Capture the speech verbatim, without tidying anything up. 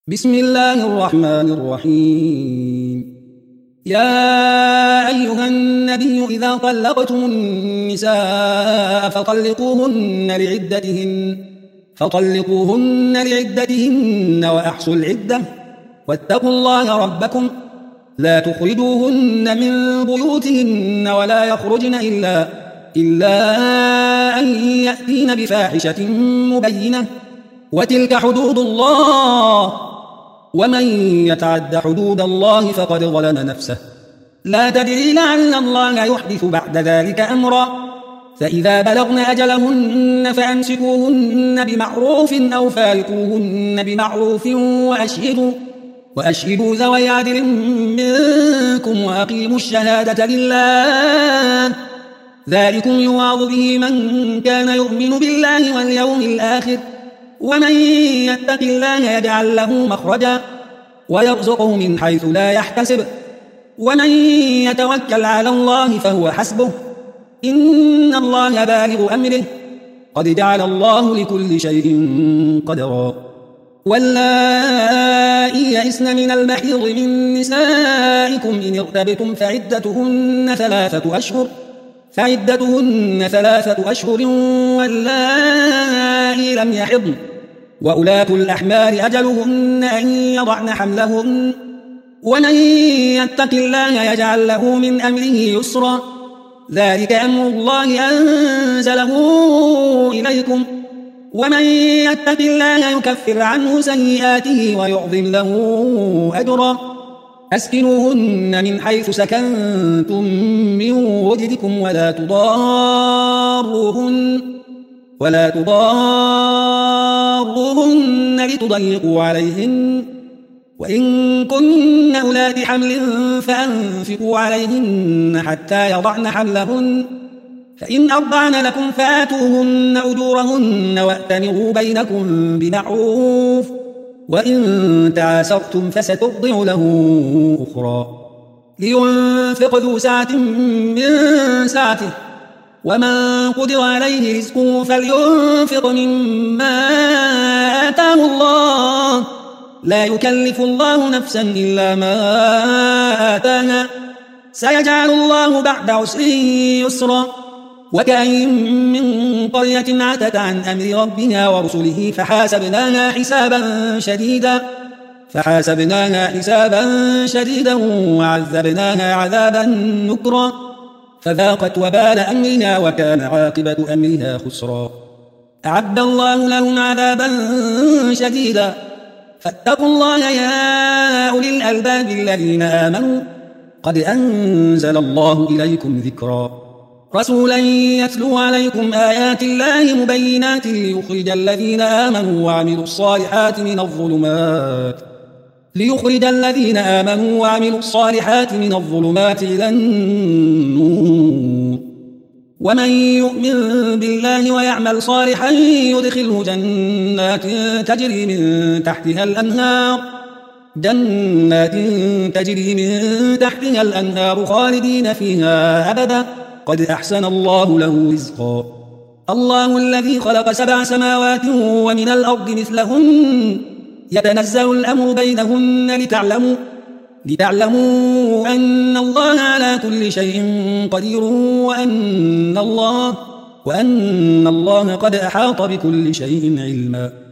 بسم الله الرحمن الرحيم. يا أيها النبي إذا طلقتم النساء فطلقوهن لعدتهن فطلقوهن لعدتهن وأحصوا العدة واتقوا الله ربكم لا تخرجوهن من بيوتهن ولا يخرجن إلا إلا أن يأتين بفاحشة مبينة وتلك حدود الله ومن يتعد حدود الله فقد ظلم نفسه لا تدري لعل الله يحدث بعد ذلك أمرا فإذا بلغن أجلهن فأمسكوهن بمعروف أو فارقوهن بمعروف وأشهدوا وأشهدوا ذوي عدل منكم وأقيموا الشهادة لله ذلكم يوعظ به من كان يؤمن بالله واليوم الآخر ومن يتق الله يجعل له مخرجا ويرزقه من حيث لا يحتسب ومن يتوكل على الله فهو حسبه إن الله بالغ أمره قد جعل الله لكل شيء قدرا. واللائي يئسن من المحيض من نسائكم إن ارتبتم فعدتهن ثلاثة أشهر فعدتهن ثلاثة أشهر واللائي لم يحضن وأولاة الأحمال أجلهن أن يضعن حملهن ومن يتق الله يجعل له من أمره يسرا ذلك أمر الله أنزله إليكم ومن يتق الله يكفر عنه سيئاته ويعظم له أجرا. أسكنوهن من حيث سكنتم من وجدكم ولا تضاروهن ولا تضاروهن لتضيقوا عليهن وإن كن أولاد حمل فأنفقوا عليهن حتى يضعن حملهن فإن أرضعن لكم فآتوهن أجورهن وأتمروا بينكم بمعروف وإن تعاسرتم فسترضع له أخرى لينفق ذو سعة من سعته ومن قدر عليه رزقه فلينفق مما آتاه الله لا يكلف الله نفسا إلا ما آتاها سيجعل الله بعد عسر يسرا. وكأين من قرية عتت عن أمر ربها ورسله فحاسبناها حسابا شديدا فحاسبناها حسابا شديدا وعذبناها عذابا نكرا فذاقت وبال أمرها وكان عاقبة أمرها خسرا. أعد الله لهم عذابا شديدا فاتقوا الله يا أولي الألباب الذين آمنوا قد أنزل الله إليكم ذكرا رسولا يتلو عليكم آيات الله مبينات ليخرج الذين آمنوا وعملوا الصالحات من الظلمات ليخرج الذين آمنوا وعملوا الصالحات من الظلمات إلى النور ومن يؤمن بالله ويعمل صالحا يدخله جنات تجري من تحتها الأنهار جنات تجري من تحتها الأنهار خالدين فيها أبدا قد أحسن الله له رزقا. الله الذي خلق سبع سماوات ومن الأرض مثلهن يتنزل الأمر بينهن لتعلموا لتعلموا أن الله على كل شيء قدير وأن الله وأن الله قد أحاط بكل شيء علما.